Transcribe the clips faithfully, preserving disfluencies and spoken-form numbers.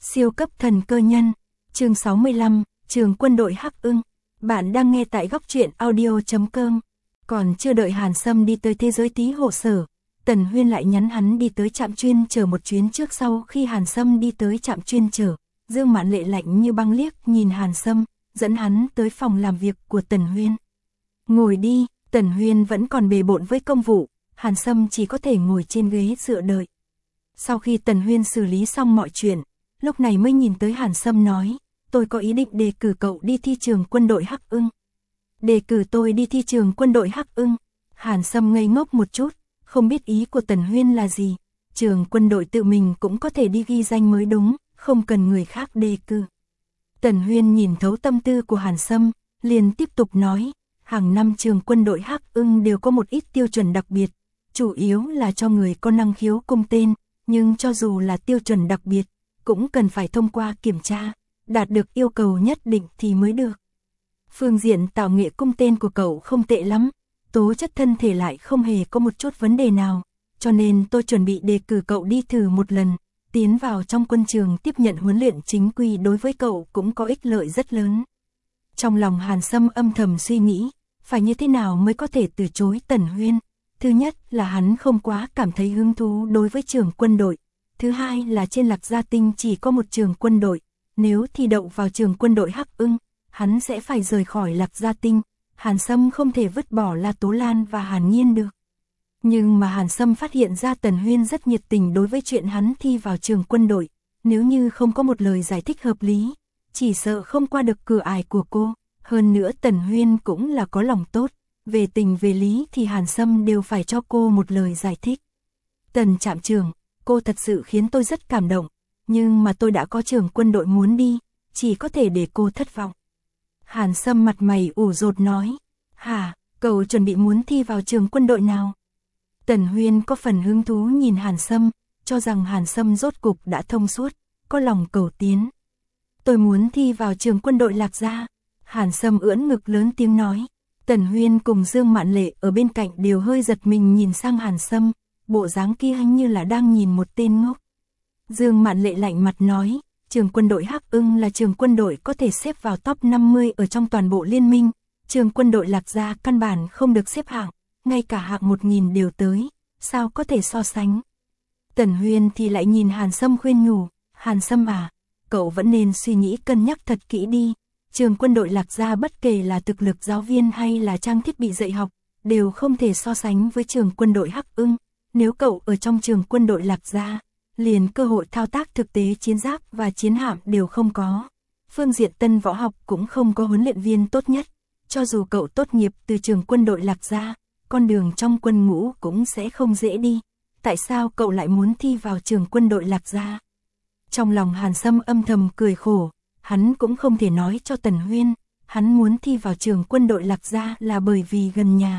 Siêu cấp thần cơ nhân, chương sáu mươi lăm, trường quân đội Hắc Ưng. Bạn đang nghe tại góc truyện audio chấm com. Còn chưa đợi Hàn Sâm đi tới thế giới tí hộ sở, Tần Huyên lại nhắn hắn đi tới trạm chuyên chở một chuyến trước. Sau khi Hàn Sâm đi tới trạm chuyên chở, Dương Mạn Lệ lạnh như băng liếc nhìn Hàn Sâm, dẫn hắn tới phòng làm việc của Tần Huyên. Ngồi đi, Tần Huyên vẫn còn bề bộn với công vụ, Hàn Sâm chỉ có thể ngồi trên ghế dựa đợi. Sau khi Tần Huyên xử lý xong mọi chuyện, lúc này mới nhìn tới Hàn Sâm nói, tôi có ý định đề cử cậu đi thi trường quân đội Hắc Ưng. Đề cử tôi đi thi trường quân đội Hắc Ưng? Hàn Sâm ngây ngốc một chút, không biết ý của Tần Huyên là gì. Trường quân đội tự mình cũng có thể đi ghi danh mới đúng, không cần người khác đề cử. Tần Huyên nhìn thấu tâm tư của Hàn Sâm, liền tiếp tục nói, hàng năm trường quân đội Hắc Ưng đều có một ít tiêu chuẩn đặc biệt, chủ yếu là cho người có năng khiếu cung tên, nhưng cho dù là tiêu chuẩn đặc biệt, cũng cần phải thông qua kiểm tra, đạt được yêu cầu nhất định thì mới được. Phương diện tạo nghệ cung tên của cậu không tệ lắm, tố chất thân thể lại không hề có một chút vấn đề nào, cho nên tôi chuẩn bị đề cử cậu đi thử một lần, tiến vào trong quân trường tiếp nhận huấn luyện chính quy đối với cậu cũng có ích lợi rất lớn. Trong lòng Hàn Sâm âm thầm suy nghĩ, phải như thế nào mới có thể từ chối Tần Huyên. Thứ nhất là hắn không quá cảm thấy hứng thú đối với trường quân đội. Thứ hai là trên Lạc Gia Tinh chỉ có một trường quân đội, nếu thi đậu vào trường quân đội Hắc Ưng, hắn sẽ phải rời khỏi Lạc Gia Tinh. Hàn Sâm không thể vứt bỏ La Tố Lan và Hàn Nhiên được. Nhưng mà Hàn Sâm phát hiện ra Tần Huyên rất nhiệt tình đối với chuyện hắn thi vào trường quân đội, nếu như không có một lời giải thích hợp lý, chỉ sợ không qua được cửa ải của cô. Hơn nữa Tần Huyên cũng là có lòng tốt, về tình về lý thì Hàn Sâm đều phải cho cô một lời giải thích. Tần trạm trưởng, cô thật sự khiến tôi rất cảm động, nhưng mà tôi đã có trường quân đội muốn đi, chỉ có thể để cô thất vọng. Hàn Sâm mặt mày ủ rột nói, hả, cậu chuẩn bị muốn thi vào trường quân đội nào? Tần Huyên có phần hứng thú nhìn Hàn Sâm, cho rằng Hàn Sâm rốt cục đã thông suốt, có lòng cầu tiến. Tôi muốn thi vào trường quân đội Lạc Gia. Hàn Sâm ưỡn ngực lớn tiếng nói. Tần Huyên cùng Dương Mạn Lệ ở bên cạnh đều hơi giật mình nhìn sang Hàn Sâm, bộ dáng kia như là đang nhìn một tên ngốc. Dương Mạn Lệ lạnh mặt nói, trường quân đội Hắc Ưng là trường quân đội có thể xếp vào top năm mươi ở trong toàn bộ liên minh, trường quân đội Lạc Gia căn bản không được xếp hạng, ngay cả hạng một nghìn đều tới, sao có thể so sánh. Tần Huyên thì lại nhìn Hàn Sâm khuyên nhủ, Hàn Sâm à, cậu vẫn nên suy nghĩ cân nhắc thật kỹ đi. Trường quân đội Lạc Gia bất kể là thực lực giáo viên hay là trang thiết bị dạy học, đều không thể so sánh với trường quân đội Hắc Ưng. Nếu cậu ở trong trường quân đội Lạc Gia, liền cơ hội thao tác thực tế chiến giáp và chiến hạm đều không có. Phương diện tân võ học cũng không có huấn luyện viên tốt nhất. Cho dù cậu tốt nghiệp từ trường quân đội Lạc Gia, con đường trong quân ngũ cũng sẽ không dễ đi. Tại sao cậu lại muốn thi vào trường quân đội Lạc Gia? Trong lòng Hàn Sâm âm thầm cười khổ. Hắn cũng không thể nói cho Tần Huyên, hắn muốn thi vào trường quân đội Lạc Gia là bởi vì gần nhà.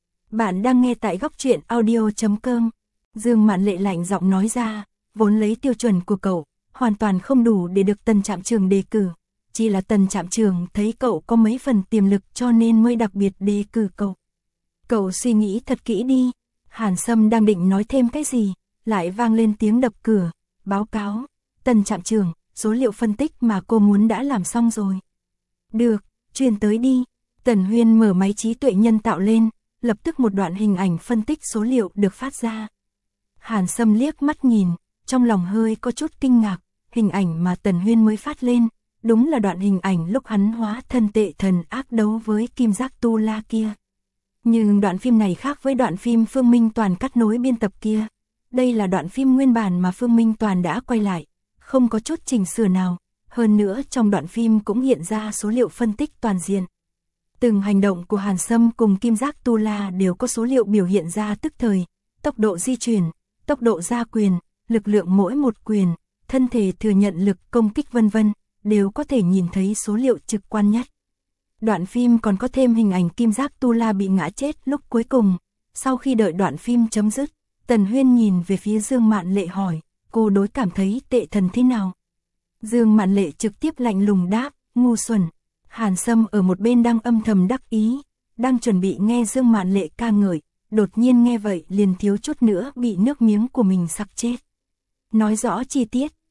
Bạn đang nghe tại góc truyện audio chấm com. Dương Mạn Lệ lạnh giọng nói ra, vốn lấy tiêu chuẩn của cậu, hoàn toàn không đủ để được Tần trạm trưởng đề cử. Chỉ là Tần trạm trưởng thấy cậu có mấy phần tiềm lực cho nên mới đặc biệt đề cử cậu. Cậu suy nghĩ thật kỹ đi. Hàn Sâm đang định nói thêm cái gì, lại vang lên tiếng đập cửa, báo cáo, Tần trạm trưởng. Số liệu phân tích mà cô muốn đã làm xong rồi. Được, truyền tới đi. Tần Huyên mở máy trí tuệ nhân tạo lên, lập tức một đoạn hình ảnh phân tích số liệu được phát ra. Hàn Sâm liếc mắt nhìn, trong lòng hơi có chút kinh ngạc, hình ảnh mà Tần Huyên mới phát lên, đúng là đoạn hình ảnh lúc hắn hóa thân tệ thần ác đấu với Kim Giác Tu La kia. Nhưng đoạn phim này khác với đoạn phim Phương Minh Toàn cắt nối biên tập kia. Đây là đoạn phim nguyên bản mà Phương Minh Toàn đã quay lại. Không có chút chỉnh sửa nào, hơn nữa trong đoạn phim cũng hiện ra số liệu phân tích toàn diện. Từng hành động của Hàn Sâm cùng Kim Giác Tu La đều có số liệu biểu hiện ra tức thời, tốc độ di chuyển, tốc độ ra quyền, lực lượng mỗi một quyền, thân thể thừa nhận lực công kích vân vân, đều có thể nhìn thấy số liệu trực quan nhất. Đoạn phim còn có thêm hình ảnh Kim Giác Tu La bị ngã chết lúc cuối cùng. Sau khi đợi đoạn phim chấm dứt, Tần Huyên nhìn về phía Dương Mạn Lệ hỏi, cô đối cảm thấy tệ thần thế nào? Dương Mạn Lệ trực tiếp lạnh lùng đáp, ngu xuẩn. Hàn Sâm ở một bên đang âm thầm đắc ý, đang chuẩn bị nghe Dương Mạn Lệ ca ngợi, đột nhiên nghe vậy liền thiếu chút nữa bị nước miếng của mình sặc chết. Nói rõ chi tiết,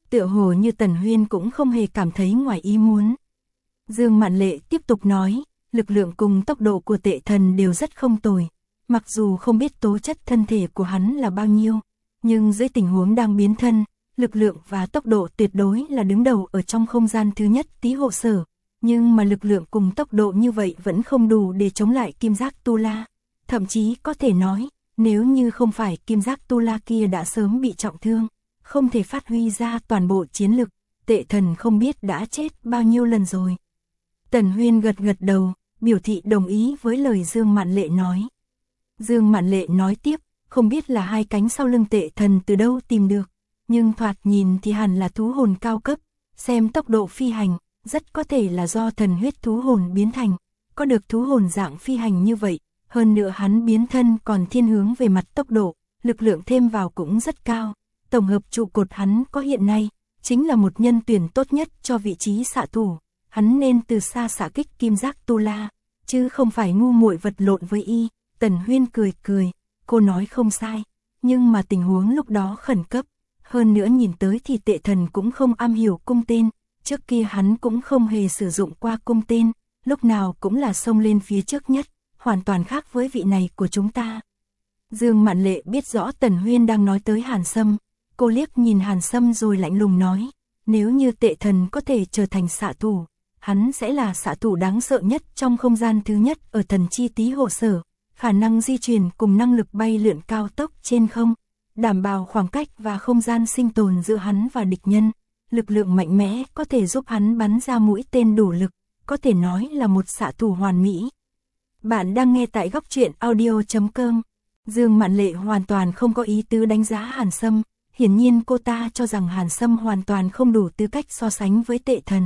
Tựa hồ như Tần Huyên cũng không hề cảm thấy ngoài ý muốn. Dương Mạn Lệ tiếp tục nói, lực lượng cùng tốc độ của Tệ Thần đều rất không tồi. Mặc dù không biết tố chất thân thể của hắn là bao nhiêu, nhưng dưới tình huống đang biến thân, lực lượng và tốc độ tuyệt đối là đứng đầu ở trong không gian thứ nhất Tí Hộ Sở. Nhưng mà lực lượng cùng tốc độ như vậy vẫn không đủ để chống lại Kim Giác Tu La. Thậm chí có thể nói, nếu như không phải Kim Giác Tu La kia đã sớm bị trọng thương, không thể phát huy ra toàn bộ chiến lực, Tệ Thần không biết đã chết bao nhiêu lần rồi. Tần Huyên gật gật đầu, biểu thị đồng ý với lời Dương Mạn Lệ nói. Dương Mạn Lệ nói tiếp, không biết là hai cánh sau lưng Tệ Thần từ đâu tìm được, nhưng thoạt nhìn thì hẳn là thú hồn cao cấp, xem tốc độ phi hành, rất có thể là do thần huyết thú hồn biến thành, có được thú hồn dạng phi hành như vậy, hơn nữa hắn biến thân còn thiên hướng về mặt tốc độ, lực lượng thêm vào cũng rất cao, tổng hợp trụ cột hắn có hiện nay, chính là một nhân tuyển tốt nhất cho vị trí xạ thủ, hắn nên từ xa xạ kích Kim Giác Tu La, chứ không phải ngu muội vật lộn với y. Tần Huyên cười cười, cô nói không sai, nhưng mà tình huống lúc đó khẩn cấp, hơn nữa nhìn tới thì Tệ Thần cũng không am hiểu cung tên, trước kia hắn cũng không hề sử dụng qua cung tên, lúc nào cũng là xông lên phía trước nhất, hoàn toàn khác với vị này của chúng ta. Dương Mạn Lệ biết rõ Tần Huyên đang nói tới Hàn Sâm, cô liếc nhìn Hàn Sâm rồi lạnh lùng nói, nếu như Tệ Thần có thể trở thành xạ thủ, hắn sẽ là xạ thủ đáng sợ nhất trong không gian thứ nhất ở Thần Chi Tí Hộ Sở, khả năng di chuyển cùng năng lực bay lượn cao tốc trên không, đảm bảo khoảng cách và không gian sinh tồn giữa hắn và địch nhân, lực lượng mạnh mẽ có thể giúp hắn bắn ra mũi tên đủ lực, có thể nói là một xạ thủ hoàn mỹ. Bạn đang nghe tại góc truyện audio chấm com. Dương Mạn Lệ hoàn toàn không có ý tứ đánh giá Hàn Sâm, hiển nhiên cô ta cho rằng Hàn Sâm hoàn toàn không đủ tư cách so sánh với Tệ Thần.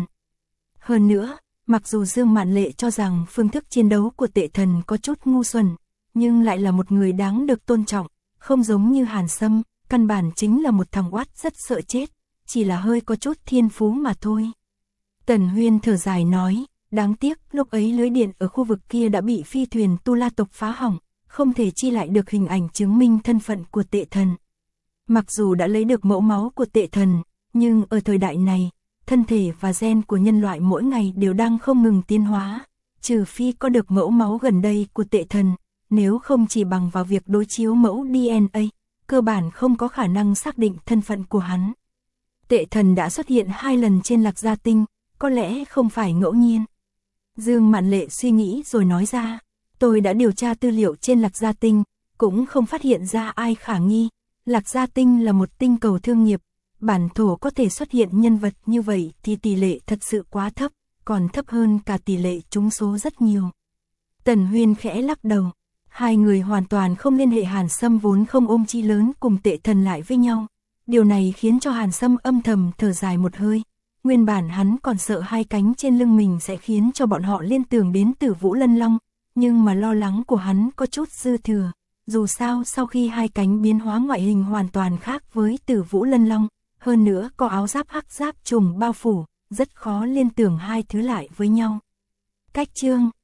Hơn nữa, mặc dù Dương Mạn Lệ cho rằng phương thức chiến đấu của Tệ Thần có chút ngu xuẩn, nhưng lại là một người đáng được tôn trọng, không giống như Hàn Sâm, căn bản chính là một thằng oát rất sợ chết, chỉ là hơi có chút thiên phú mà thôi. Tần Huyên thở dài nói, đáng tiếc lúc ấy lưới điện ở khu vực kia đã bị phi thuyền Tu La tộc phá hỏng, không thể chi lại được hình ảnh chứng minh thân phận của Tệ Thần. Mặc dù đã lấy được mẫu máu của Tệ Thần, nhưng ở thời đại này, thân thể và gen của nhân loại mỗi ngày đều đang không ngừng tiến hóa, trừ phi có được mẫu máu gần đây của Tệ Thần, nếu không chỉ bằng vào việc đối chiếu mẫu đê en a, cơ bản không có khả năng xác định thân phận của hắn. Tệ Thần đã xuất hiện hai lần trên Lạc Gia Tinh, có lẽ không phải ngẫu nhiên. Dương Mạn Lệ suy nghĩ rồi nói ra, tôi đã điều tra tư liệu trên Lạc Gia Tinh, cũng không phát hiện ra ai khả nghi. Lạc Gia Tinh là một tinh cầu thương nghiệp, bản thổ có thể xuất hiện nhân vật như vậy thì tỷ lệ thật sự quá thấp, còn thấp hơn cả tỷ lệ trúng số rất nhiều. Tần Huyên khẽ lắc đầu, hai người hoàn toàn không liên hệ. Hàn Sâm vốn không ôm chi lớn cùng Tệ Thần lại với nhau. Điều này khiến cho Hàn Sâm âm thầm thở dài một hơi. Nguyên bản hắn còn sợ hai cánh trên lưng mình sẽ khiến cho bọn họ liên tưởng đến Tử Vũ Lân Long, nhưng mà lo lắng của hắn có chút dư thừa. Dù sao sau khi hai cánh biến hóa ngoại hình hoàn toàn khác với Tử Vũ Lân Long, hơn nữa có áo giáp hắc giáp trùng bao phủ, rất khó liên tưởng hai thứ lại với nhau. Cách chương